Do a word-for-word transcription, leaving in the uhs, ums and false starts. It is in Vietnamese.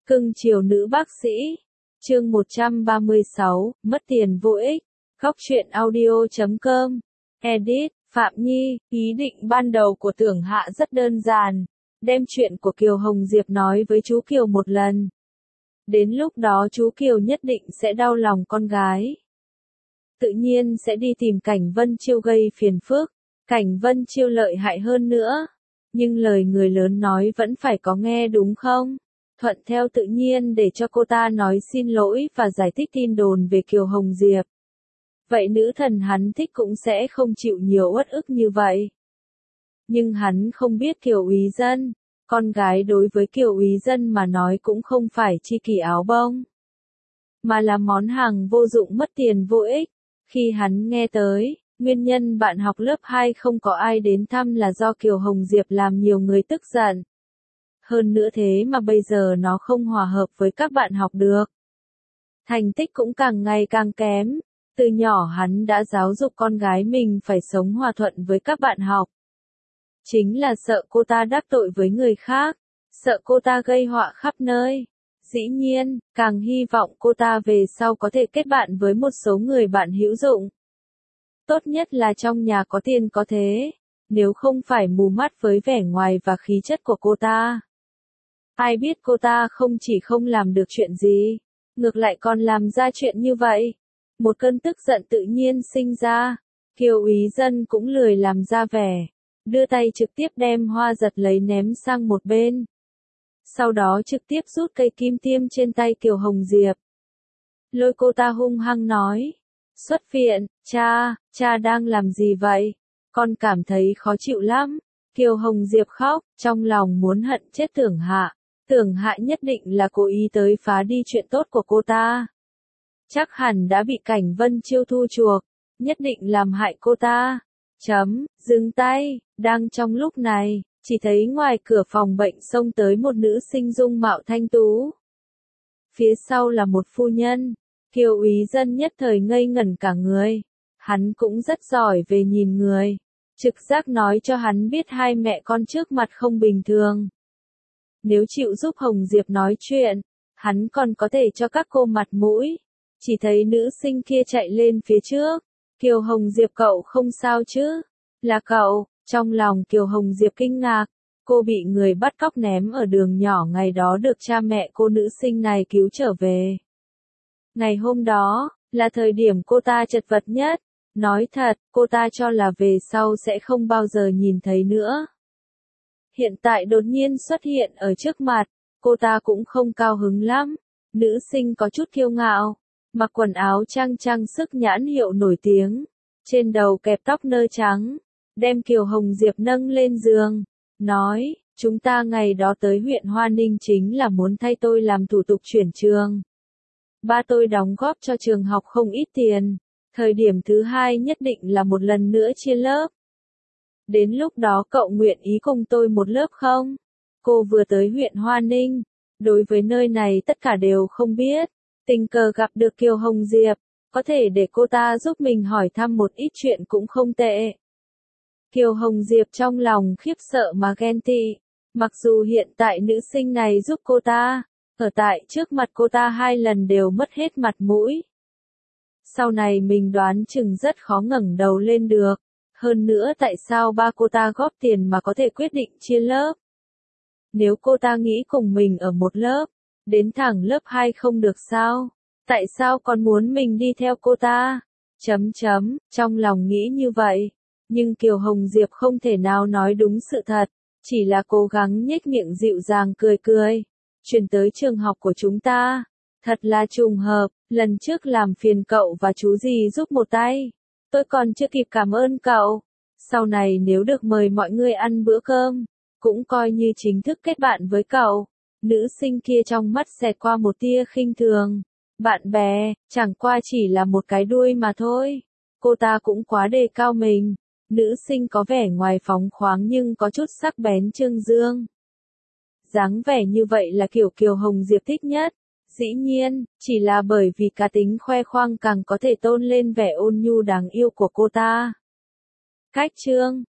Cưng chiều nữ bác sĩ. Chương một trăm ba mươi sáu, mất tiền vô ích. Góc truyện audio chấm com. Edit, Phạm Nhi. Ý định ban đầu của Tưởng Hạ rất đơn giản, đem chuyện của Kiều Hồng Diệp nói với chú Kiều một lần. Đến lúc đó chú Kiều nhất định sẽ đau lòng con gái. Tự nhiên sẽ đi tìm Cảnh Vân Chiêu gây phiền phức. Cảnh Vân Chiêu lợi hại hơn nữa. Nhưng lời người lớn nói vẫn phải có nghe đúng không? Thuận theo tự nhiên để cho cô ta nói xin lỗi và giải thích tin đồn về Kiều Hồng Diệp. Vậy nữ thần hắn thích cũng sẽ không chịu nhiều uất ức như vậy. Nhưng hắn không biết Kiều Úy Dân, con gái đối với Kiều Úy Dân mà nói cũng không phải chi kỷ áo bông, mà là món hàng vô dụng mất tiền vô ích. Khi hắn nghe tới, nguyên nhân bạn học lớp hai không có ai đến thăm là do Kiều Hồng Diệp làm nhiều người tức giận. Hơn nữa thế mà bây giờ nó không hòa hợp với các bạn học được. Thành tích cũng càng ngày càng kém. Từ nhỏ hắn đã giáo dục con gái mình phải sống hòa thuận với các bạn học. Chính là sợ cô ta đắc tội với người khác, sợ cô ta gây họa khắp nơi. Dĩ nhiên, càng hy vọng cô ta về sau có thể kết bạn với một số người bạn hữu dụng. Tốt nhất là trong nhà có tiền có thế, nếu không phải mù mắt với vẻ ngoài và khí chất của cô ta. Ai biết cô ta không chỉ không làm được chuyện gì, ngược lại còn làm ra chuyện như vậy. Một cơn tức giận tự nhiên sinh ra, Kiều Úy Dân cũng lười làm ra vẻ, đưa tay trực tiếp đem hoa giật lấy ném sang một bên. Sau đó trực tiếp rút cây kim tiêm trên tay Kiều Hồng Diệp. Lôi cô ta hung hăng nói, xuất viện, cha, cha đang làm gì vậy? Con cảm thấy khó chịu lắm. Kiều Hồng Diệp khóc, trong lòng muốn hận chết Tưởng Hạ. Tưởng Hạ nhất định là cố ý tới phá đi chuyện tốt của cô ta. Chắc hẳn đã bị Cảnh Vân Chiêu thu chuộc, nhất định làm hại cô ta. Chấm, dừng tay, đang trong lúc này, chỉ thấy ngoài cửa phòng bệnh xông tới một nữ sinh dung mạo thanh tú. Phía sau là một phu nhân, Kiều Úy Dân nhất thời ngây ngẩn cả người. Hắn cũng rất giỏi về nhìn người, trực giác nói cho hắn biết hai mẹ con trước mặt không bình thường. Nếu chịu giúp Hồng Diệp nói chuyện, hắn còn có thể cho các cô mặt mũi. Chỉ thấy nữ sinh kia chạy lên phía trước. Kiều Hồng Diệp cậu không sao chứ? Là cậu. Trong lòng Kiều Hồng Diệp kinh ngạc. Cô bị người bắt cóc ném ở đường nhỏ ngày đó được cha mẹ cô nữ sinh này cứu trở về. Ngày hôm đó, là thời điểm cô ta chật vật nhất. Nói thật, cô ta cho là về sau sẽ không bao giờ nhìn thấy nữa. Hiện tại đột nhiên xuất hiện ở trước mặt, cô ta cũng không cao hứng lắm. Nữ sinh có chút kiêu ngạo, mặc quần áo trang trang sức nhãn hiệu nổi tiếng, trên đầu kẹp tóc nơ trắng, đem Kiều Hồng Diệp nâng lên giường, nói, chúng ta ngày đó tới huyện Hoa Ninh chính là muốn thay tôi làm thủ tục chuyển trường. Ba tôi đóng góp cho trường học không ít tiền, thời điểm thứ hai nhất định là một lần nữa chia lớp. Đến lúc đó cậu nguyện ý cùng tôi một lớp không? Cô vừa tới huyện Hoa Ninh, đối với nơi này tất cả đều không biết. Tình cờ gặp được Kiều Hồng Diệp, có thể để cô ta giúp mình hỏi thăm một ít chuyện cũng không tệ. Kiều Hồng Diệp trong lòng khiếp sợ mà ghen tị, mặc dù hiện tại nữ sinh này giúp cô ta, ở tại trước mặt cô ta hai lần đều mất hết mặt mũi. Sau này mình đoán chừng rất khó ngẩng đầu lên được, hơn nữa tại sao ba cô ta góp tiền mà có thể quyết định chia lớp. Nếu cô ta nghĩ cùng mình ở một lớp, đến thẳng lớp hai không được sao? Tại sao còn muốn mình đi theo cô ta? Chấm chấm, trong lòng nghĩ như vậy. Nhưng Kiều Hồng Diệp không thể nào nói đúng sự thật, chỉ là cố gắng nhếch miệng dịu dàng cười cười. Chuyển tới trường học của chúng ta. Thật là trùng hợp, lần trước làm phiền cậu và chú gì giúp một tay. Tôi còn chưa kịp cảm ơn cậu. Sau này nếu được mời mọi người ăn bữa cơm, cũng coi như chính thức kết bạn với cậu. Nữ sinh kia trong mắt xẹt qua một tia khinh thường. Bạn bè, chẳng qua chỉ là một cái đuôi mà thôi. Cô ta cũng quá đề cao mình. Nữ sinh có vẻ ngoài phóng khoáng nhưng có chút sắc bén trương dương. Dáng vẻ như vậy là kiểu Kiều Hồng Diệp thích nhất. Dĩ nhiên, chỉ là bởi vì cá tính khoe khoang càng có thể tôn lên vẻ ôn nhu đáng yêu của cô ta. Cách chương